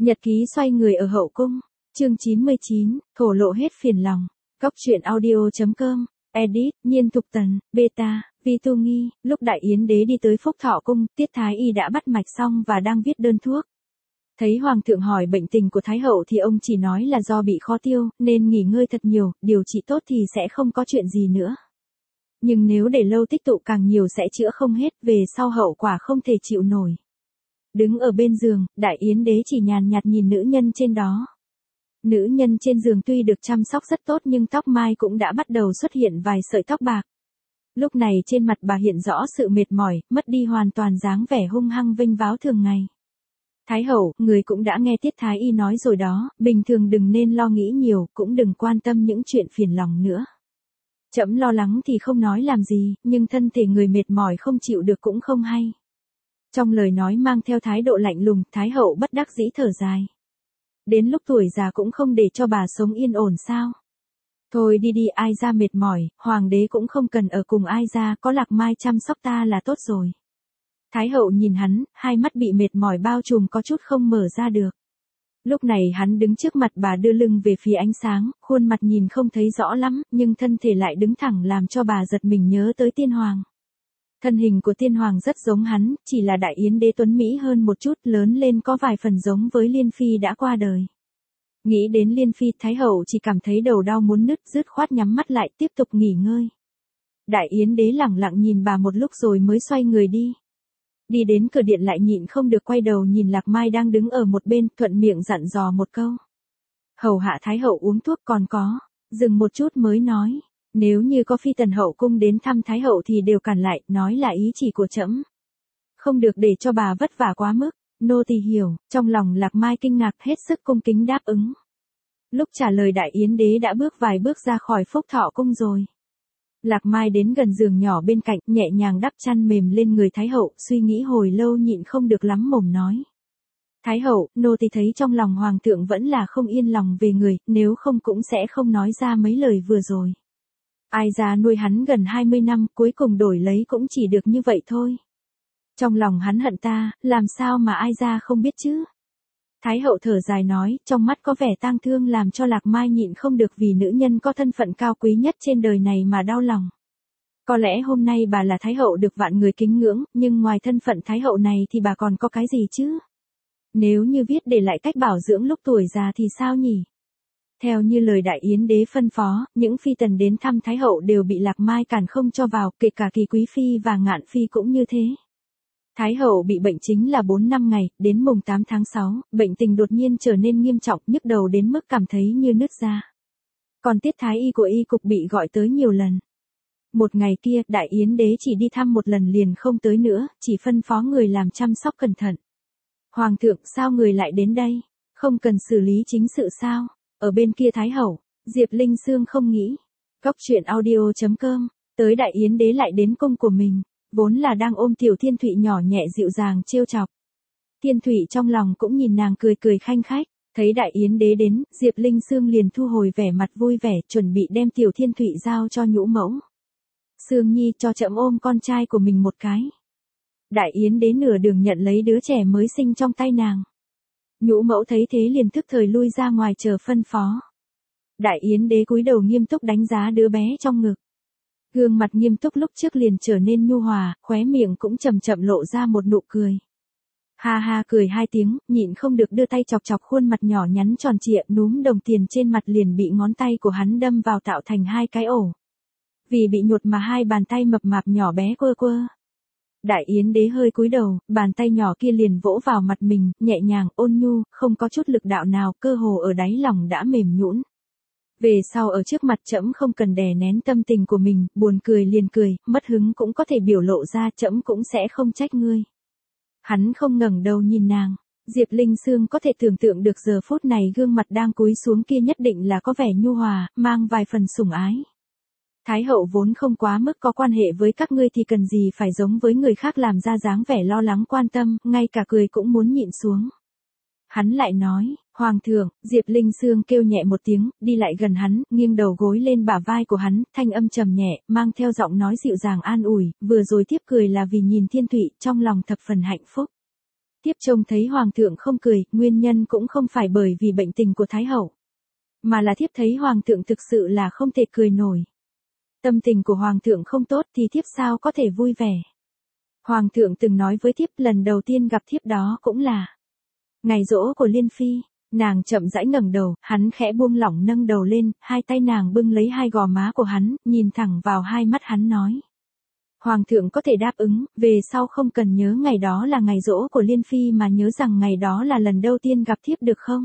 Nhật ký xoay người ở hậu cung, chương 99, thổ lộ hết phiền lòng. Góc truyện audio.com, edit, Nhiên Thục Tần, beta, Vi Tu Nghi. Lúc Đại Yến Đế đi tới Phúc Thọ Cung, Tiết Thái Y đã bắt mạch xong và đang viết đơn thuốc. Thấy Hoàng thượng hỏi bệnh tình của Thái hậu thì ông chỉ nói là do bị khó tiêu, nên nghỉ ngơi thật nhiều, điều trị tốt thì sẽ không có chuyện gì nữa. Nhưng nếu để lâu tích tụ càng nhiều sẽ chữa không hết, về sau hậu quả không thể chịu nổi. Đứng ở bên giường, Đại Yến Đế chỉ nhàn nhạt nhìn nữ nhân trên đó. Nữ nhân trên giường tuy được chăm sóc rất tốt nhưng tóc mai cũng đã bắt đầu xuất hiện vài sợi tóc bạc. Lúc này trên mặt bà hiện rõ sự mệt mỏi, mất đi hoàn toàn dáng vẻ hung hăng vênh váo thường ngày. Thái hậu, người cũng đã nghe Tiết Thái Y nói rồi đó, bình thường đừng nên lo nghĩ nhiều, cũng đừng quan tâm những chuyện phiền lòng nữa. Trẫm lo lắng thì không nói làm gì, nhưng thân thể người mệt mỏi không chịu được cũng không hay. Trong lời nói mang theo thái độ lạnh lùng, Thái hậu bất đắc dĩ thở dài. Đến lúc tuổi già cũng không để cho bà sống yên ổn sao? Thôi đi đi, ai ra mệt mỏi, hoàng đế cũng không cần ở cùng ai ra, có Lạc Mai chăm sóc ta là tốt rồi. Thái hậu nhìn hắn, hai mắt bị mệt mỏi bao trùm có chút không mở ra được. Lúc này hắn đứng trước mặt bà đưa lưng về phía ánh sáng, khuôn mặt nhìn không thấy rõ lắm, nhưng thân thể lại đứng thẳng làm cho bà giật mình nhớ tới tiên hoàng. Thân hình của tiên hoàng rất giống hắn, chỉ là Đại Yến Đế tuấn mỹ hơn một chút, lớn lên có vài phần giống với Liên Phi đã qua đời. Nghĩ đến Liên Phi, Thái hậu chỉ cảm thấy đầu đau muốn nứt, dứt khoát nhắm mắt lại tiếp tục nghỉ ngơi. Đại Yến Đế lẳng lặng nhìn bà một lúc rồi mới xoay người đi. Đi đến cửa điện lại nhịn không được quay đầu nhìn Lạc Mai đang đứng ở một bên, thuận miệng dặn dò một câu. Hầu hạ Thái hậu uống thuốc còn có, dừng một chút mới nói. Nếu như có phi tần hậu cung đến thăm Thái hậu thì đều cản lại, nói là ý chỉ của trẫm. Không được để cho bà vất vả quá mức, nô tỳ hiểu, trong lòng Lạc Mai kinh ngạc hết sức cung kính đáp ứng. Lúc trả lời Đại Yến Đế đã bước vài bước ra khỏi Phúc Thọ Cung rồi. Lạc Mai đến gần giường nhỏ bên cạnh, nhẹ nhàng đắp chăn mềm lên người Thái hậu, suy nghĩ hồi lâu nhịn không được lắm mồm nói. Thái hậu, nô tỳ thấy trong lòng hoàng thượng vẫn là không yên lòng về người, nếu không cũng sẽ không nói ra mấy lời vừa rồi. Ai ra nuôi hắn gần 20 năm, cuối cùng đổi lấy cũng chỉ được như vậy thôi. Trong lòng hắn hận ta, làm sao mà ai ra không biết chứ? Thái hậu thở dài nói, trong mắt có vẻ tang thương làm cho Lạc Mai nhịn không được vì nữ nhân có thân phận cao quý nhất trên đời này mà đau lòng. Có lẽ hôm nay bà là Thái hậu được vạn người kính ngưỡng, nhưng ngoài thân phận Thái hậu này thì bà còn có cái gì chứ? Nếu như viết để lại cách bảo dưỡng lúc tuổi già thì sao nhỉ? Theo như lời Đại Yến Đế phân phó, những phi tần đến thăm Thái hậu đều bị Lạc Mai cản không cho vào, kể cả Kỳ Quý Phi và Ngạn Phi cũng như thế. Thái hậu bị bệnh chính là 4 năm ngày, đến mùng 8 tháng 6, bệnh tình đột nhiên trở nên nghiêm trọng, nhức đầu đến mức cảm thấy như nứt ra. Còn Tiết Thái Y của y cục bị gọi tới nhiều lần. Một ngày kia, Đại Yến Đế chỉ đi thăm một lần liền không tới nữa, chỉ phân phó người làm chăm sóc cẩn thận. Hoàng thượng, sao người lại đến đây? Không cần xử lý chính sự sao? Ở bên kia Thái hậu, Diệp Linh Sương không nghĩ. Góc truyện audio.com, tới Đại Yến Đế lại đến cung của mình, vốn là đang ôm Tiểu Thiên Thụy nhỏ nhẹ dịu dàng trêu chọc. Thiên Thụy trong lòng cũng nhìn nàng cười cười khanh khách, thấy Đại Yến Đế đến, Diệp Linh Sương liền thu hồi vẻ mặt vui vẻ, chuẩn bị đem Tiểu Thiên Thụy giao cho nhũ mẫu. Sương Nhi, cho trẫm ôm con trai của mình một cái. Đại Yến Đế nửa đường nhận lấy đứa trẻ mới sinh trong tay nàng. Nhũ mẫu thấy thế liền tức thời lui ra ngoài chờ phân phó. Đại Yến Đế cúi đầu nghiêm túc đánh giá đứa bé trong ngực. Gương mặt nghiêm túc lúc trước liền trở nên nhu hòa, khóe miệng cũng chậm chậm lộ ra một nụ cười. Ha ha cười hai tiếng, nhịn không được đưa tay chọc chọc khuôn mặt nhỏ nhắn tròn trịa, núm đồng tiền trên mặt liền bị ngón tay của hắn đâm vào tạo thành hai cái ổ. Vì bị nhột mà hai bàn tay mập mạp nhỏ bé quơ quơ. Đại Yến Đế hơi cúi đầu, bàn tay nhỏ kia liền vỗ vào mặt mình, nhẹ nhàng, ôn nhu, không có chút lực đạo nào, cơ hồ ở đáy lòng đã mềm nhũn. Về sau ở trước mặt trẫm không cần đè nén tâm tình của mình, buồn cười liền cười, mất hứng cũng có thể biểu lộ ra, trẫm cũng sẽ không trách ngươi. Hắn không ngẩng đầu nhìn nàng, Diệp Linh Sương có thể tưởng tượng được giờ phút này gương mặt đang cúi xuống kia nhất định là có vẻ nhu hòa, mang vài phần sủng ái. Thái hậu vốn không quá mức có quan hệ với các ngươi thì cần gì phải giống với người khác làm ra dáng vẻ lo lắng quan tâm, ngay cả cười cũng muốn nhịn xuống. Hắn lại nói, Hoàng thượng, Diệp Linh Sương kêu nhẹ một tiếng, đi lại gần hắn, nghiêng đầu gối lên bả vai của hắn, thanh âm trầm nhẹ, mang theo giọng nói dịu dàng an ủi, vừa rồi tiếp cười là vì nhìn Thiên Thụy, trong lòng thập phần hạnh phúc. Tiếp trông thấy hoàng thượng không cười, nguyên nhân cũng không phải bởi vì bệnh tình của thái hậu, mà là thiếp thấy hoàng thượng thực sự là không thể cười nổi. Tâm tình của hoàng thượng không tốt thì thiếp sao có thể vui vẻ. Hoàng thượng từng nói với thiếp lần đầu tiên gặp thiếp đó cũng là ngày giỗ của Liên Phi. Nàng chậm rãi ngẩng đầu, hắn khẽ buông lỏng nâng đầu lên, hai tay nàng bưng lấy hai gò má của hắn, nhìn thẳng vào hai mắt hắn nói. Hoàng thượng có thể đáp ứng, về sau không cần nhớ ngày đó là ngày giỗ của Liên Phi mà nhớ rằng ngày đó là lần đầu tiên gặp thiếp được không?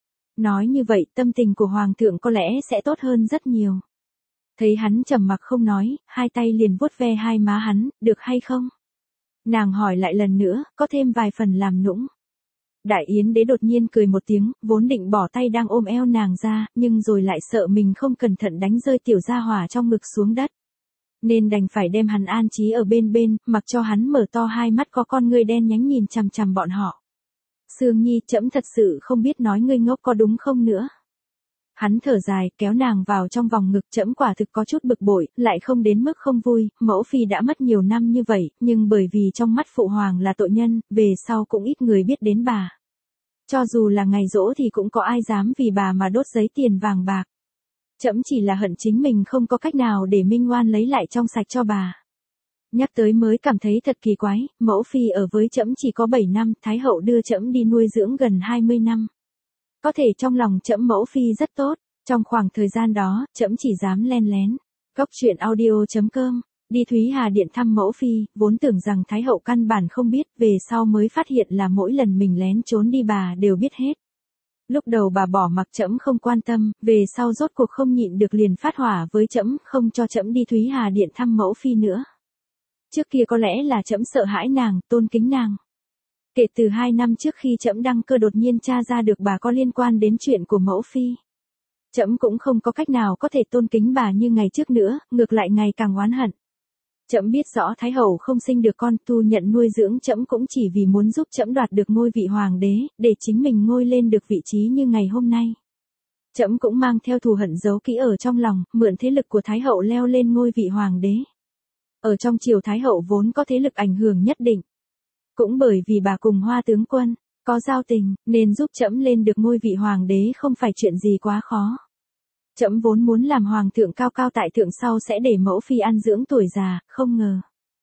Nói như vậy tâm tình của hoàng thượng có lẽ sẽ tốt hơn rất nhiều. Thấy hắn trầm mặc không nói, hai tay liền vuốt ve hai má hắn, được hay không? Nàng hỏi lại lần nữa, có thêm vài phần làm nũng. Đại Yến đế đột nhiên cười một tiếng, vốn định bỏ tay đang ôm eo nàng ra, nhưng rồi lại sợ mình không cẩn thận đánh rơi tiểu gia hỏa trong ngực xuống đất. Nên đành phải đem hắn an trí ở bên bên, mặc cho hắn mở to hai mắt có con ngươi đen nhánh nhìn chằm chằm bọn họ. Sương Nhi, trẫm thật sự không biết nói ngươi ngốc có đúng không nữa. Hắn thở dài, kéo nàng vào trong vòng ngực, trẫm quả thực có chút bực bội, lại không đến mức không vui, mẫu phi đã mất nhiều năm như vậy, nhưng bởi vì trong mắt phụ hoàng là tội nhân, về sau cũng ít người biết đến bà. Cho dù là ngày giỗ thì cũng có ai dám vì bà mà đốt giấy tiền vàng bạc. Trẫm chỉ là hận chính mình không có cách nào để minh oan lấy lại trong sạch cho bà. Nhắc tới mới cảm thấy thật kỳ quái, mẫu phi ở với trẫm chỉ có 7 năm, thái hậu đưa trẫm đi nuôi dưỡng gần 20 năm. Có thể trong lòng trẫm mẫu phi rất tốt, trong khoảng thời gian đó, trẫm chỉ dám len lén. Góc truyện audio.com, đi Thúy Hà Điện thăm mẫu phi, vốn tưởng rằng thái hậu căn bản không biết, về sau mới phát hiện là mỗi lần mình lén trốn đi bà đều biết hết. Lúc đầu bà bỏ mặc trẫm không quan tâm, về sau rốt cuộc không nhịn được liền phát hỏa với trẫm, không cho trẫm đi Thúy Hà Điện thăm mẫu phi nữa. Trước kia có lẽ là trẫm sợ hãi nàng, tôn kính nàng. Kể từ 2 năm trước khi trẫm đăng cơ đột nhiên tra ra được bà có liên quan đến chuyện của mẫu phi. Trẫm cũng không có cách nào có thể tôn kính bà như ngày trước nữa, ngược lại ngày càng oán hận. Trẫm biết rõ thái hậu không sinh được con, thu nhận nuôi dưỡng trẫm cũng chỉ vì muốn giúp trẫm đoạt được ngôi vị hoàng đế, để chính mình ngôi lên được vị trí như ngày hôm nay. Trẫm cũng mang theo thù hận giấu kỹ ở trong lòng, mượn thế lực của thái hậu leo lên ngôi vị hoàng đế. Ở trong triều thái hậu vốn có thế lực ảnh hưởng nhất định. Cũng bởi vì bà cùng Hoa tướng quân có giao tình, nên giúp trẫm lên được ngôi vị hoàng đế không phải chuyện gì quá khó. Trẫm vốn muốn làm hoàng thượng cao cao tại thượng sau sẽ để mẫu phi ăn dưỡng tuổi già, không ngờ.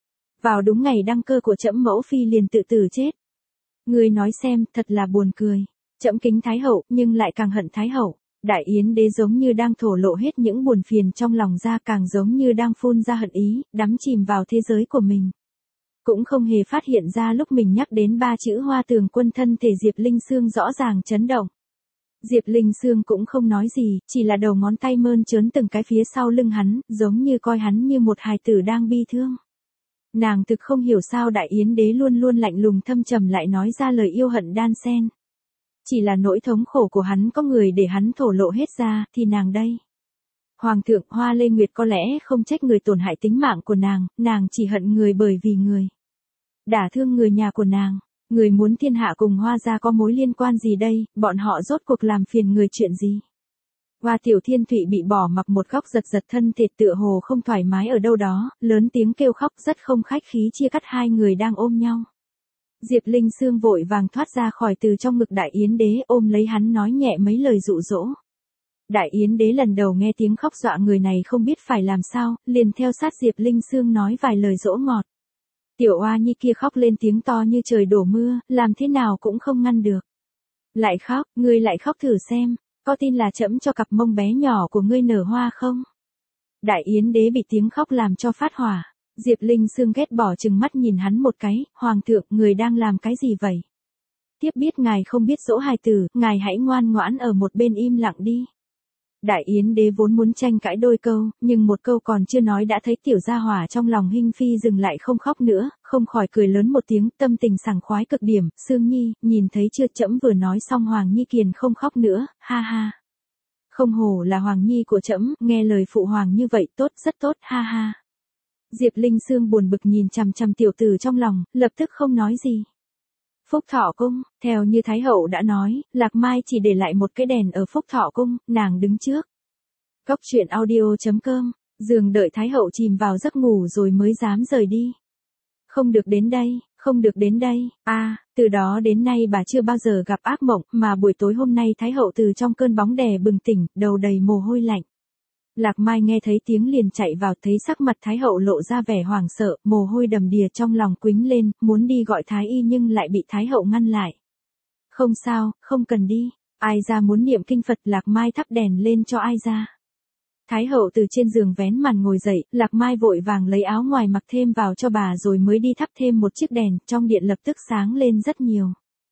Vào đúng ngày đăng cơ của trẫm mẫu phi liền tự tử chết. Người nói xem, thật là buồn cười. Trẫm kính thái hậu, nhưng lại càng hận thái hậu. Đại Yến đế giống như đang thổ lộ hết những buồn phiền trong lòng ra, càng giống như đang phun ra hận ý, đắm chìm vào thế giới của mình. Cũng không hề phát hiện ra lúc mình nhắc đến 3 chữ Hoa tướng quân thân thể Diệp Linh Sương rõ ràng chấn động. Diệp Linh Sương cũng không nói gì, chỉ là đầu ngón tay mơn trớn từng cái phía sau lưng hắn, giống như coi hắn như một hài tử đang bi thương. Nàng thực không hiểu sao Đại Yến đế luôn luôn lạnh lùng thâm trầm lại nói ra lời yêu hận đan xen. Chỉ là nỗi thống khổ của hắn có người để hắn thổ lộ hết ra, thì nàng đây. Hoàng thượng Hoa Lê Nguyệt có lẽ không trách người tổn hại tính mạng của nàng chỉ hận người bởi vì người đả thương người nhà của nàng. Người muốn thiên hạ cùng Hoa gia có mối liên quan gì đây, bọn họ rốt cuộc làm phiền người chuyện gì. Hoa Tiểu Thiên Thụy bị bỏ mặc một góc giật giật thân thể tựa hồ không thoải mái ở đâu đó, lớn tiếng kêu khóc rất không khách khí chia cắt hai người đang ôm nhau. Diệp Linh Sương vội vàng thoát ra khỏi từ trong ngực Đại Yến đế ôm lấy hắn nói nhẹ mấy lời dụ dỗ. Đại Yến đế lần đầu nghe tiếng khóc dọa người này không biết phải làm sao, liền theo sát Diệp Linh Sương nói vài lời dỗ ngọt. Tiểu oa nhi kia khóc lên tiếng to như trời đổ mưa, làm thế nào cũng không ngăn được. Lại khóc, ngươi lại khóc thử xem, có tin là trẫm cho cặp mông bé nhỏ của ngươi nở hoa không? Đại Yến đế bị tiếng khóc làm cho phát hỏa. Diệp Linh Sương ghét bỏ chừng mắt nhìn hắn một cái, hoàng thượng, người đang làm cái gì vậy? Tiếp biết ngài không biết dỗ hài tử, ngài hãy ngoan ngoãn ở một bên im lặng đi. Đại Yến đế vốn muốn tranh cãi đôi câu, nhưng một câu còn chưa nói đã thấy tiểu gia hỏa trong lòng Hinh Phi dừng lại không khóc nữa, không khỏi cười lớn một tiếng, tâm tình sảng khoái cực điểm. Sương Nhi, nhìn thấy chưa, trẫm vừa nói xong Hoàng Nhi Kiền không khóc nữa, ha ha. Không hổ là Hoàng Nhi của trẫm, nghe lời phụ hoàng như vậy tốt, rất tốt, ha ha. Diệp Linh Sương buồn bực nhìn chằm chằm tiểu tử trong lòng, lập tức không nói gì. Phúc Thọ Cung, theo như Thái hậu đã nói, Lạc Mai chỉ để lại một cái đèn ở Phúc Thọ Cung, nàng đứng trước. Góc truyện audio.com, giường đợi Thái hậu chìm vào giấc ngủ rồi mới dám rời đi. Không được đến đây, Không được đến đây, từ đó đến nay bà chưa bao giờ gặp ác mộng, mà buổi tối hôm nay Thái hậu từ trong cơn bóng đè bừng tỉnh, đầu đầy mồ hôi lạnh. Lạc Mai nghe thấy tiếng liền chạy vào, thấy sắc mặt Thái hậu lộ ra vẻ hoảng sợ, mồ hôi đầm đìa trong lòng quýnh lên, muốn đi gọi Thái y nhưng lại bị Thái hậu ngăn lại. Không sao, không cần đi. Ai ra muốn niệm kinh Phật, Lạc Mai thắp đèn lên cho ai ra. Thái hậu từ trên giường vén màn ngồi dậy, Lạc Mai vội vàng lấy áo ngoài mặc thêm vào cho bà rồi mới đi thắp thêm một chiếc đèn, trong điện lập tức sáng lên rất nhiều.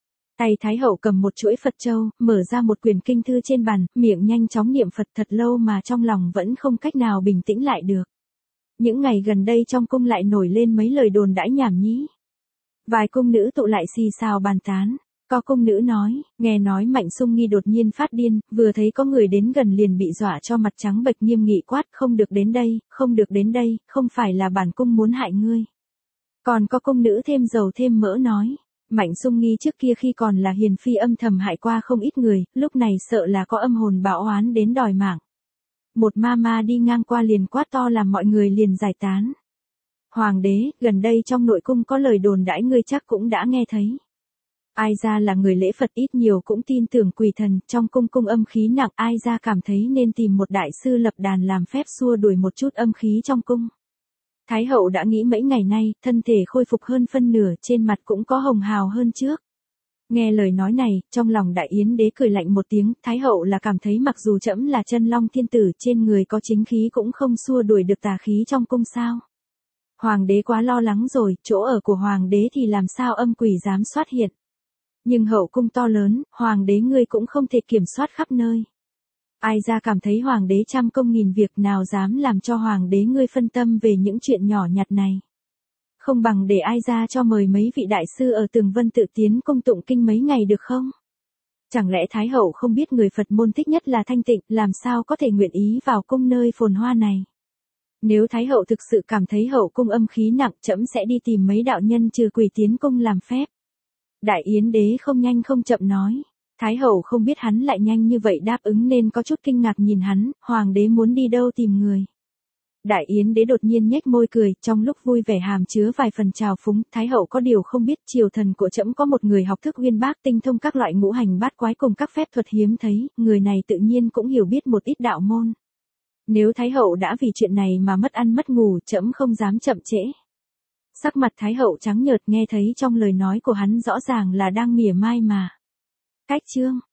Tay Thái hậu cầm một chuỗi Phật châu, mở ra một quyển kinh thư trên bàn, miệng nhanh chóng niệm Phật thật lâu mà trong lòng vẫn không cách nào bình tĩnh lại được. Những ngày gần đây trong cung lại nổi lên mấy lời đồn đãi nhảm nhí. Vài cung nữ tụ lại xì xào bàn tán. Có cung nữ nói, nghe nói Mạnh Sung Nghi đột nhiên phát điên, vừa thấy có người đến gần liền bị dọa cho mặt trắng bệch, nghiêm nghị quát, không được đến đây, không được đến đây, không phải là bản cung muốn hại ngươi. Còn có cung nữ thêm dầu thêm mỡ nói, Mạnh Sung Nghi trước kia khi còn là hiền phi âm thầm hại qua không ít người, lúc này sợ là có âm hồn bão oán đến đòi mạng. Một ma đi ngang qua liền quát to làm mọi người liền giải tán. Hoàng đế, gần đây trong nội cung có lời đồn đãi ngươi chắc cũng đã nghe thấy. Ai ra là người lễ Phật ít nhiều cũng tin tưởng quỷ thần, trong cung âm khí nặng, ai ra cảm thấy nên tìm một đại sư lập đàn làm phép xua đuổi một chút âm khí trong cung. Thái hậu đã nghĩ mấy ngày nay, thân thể khôi phục hơn phân nửa, trên mặt cũng có hồng hào hơn trước. Nghe lời nói này, trong lòng Đại Yến đế cười lạnh một tiếng, Thái hậu là cảm thấy mặc dù trẫm là chân long thiên tử, trên người có chính khí cũng không xua đuổi được tà khí trong cung sao. Hoàng đế quá lo lắng rồi, chỗ ở của hoàng đế thì làm sao âm quỷ dám xuất hiện. Nhưng hậu cung to lớn, hoàng đế ngươi cũng không thể kiểm soát khắp nơi. Ai ra cảm thấy hoàng đế trăm công nghìn việc, nào dám làm cho hoàng đế ngươi phân tâm về những chuyện nhỏ nhặt này. Không bằng để ai ra cho mời mấy vị đại sư ở Tường Vân tự tiến cung tụng kinh mấy ngày được không? Chẳng lẽ Thái hậu không biết người Phật môn thích nhất là thanh tịnh, làm sao có thể nguyện ý vào cung nơi phồn hoa này? Nếu Thái hậu thực sự cảm thấy hậu cung âm khí nặng, trẫm sẽ đi tìm mấy đạo nhân trừ quỷ tiến cung làm phép. Đại Yến đế không nhanh không chậm nói. Thái hậu không biết hắn lại nhanh như vậy đáp ứng nên có chút kinh ngạc nhìn hắn, hoàng đế muốn đi đâu tìm người. Đại Yến đế đột nhiên nhếch môi cười, trong lúc vui vẻ hàm chứa vài phần trào phúng, Thái hậu có điều không biết triều thần của trẫm có một người học thức uyên bác, tinh thông các loại ngũ hành bát quái cùng các phép thuật hiếm thấy, người này tự nhiên cũng hiểu biết một ít đạo môn. Nếu Thái hậu đã vì chuyện này mà mất ăn mất ngủ, trẫm không dám chậm trễ. Sắc mặt Thái hậu trắng nhợt, nghe thấy trong lời nói của hắn rõ ràng là đang mỉa mai mà. Cách chương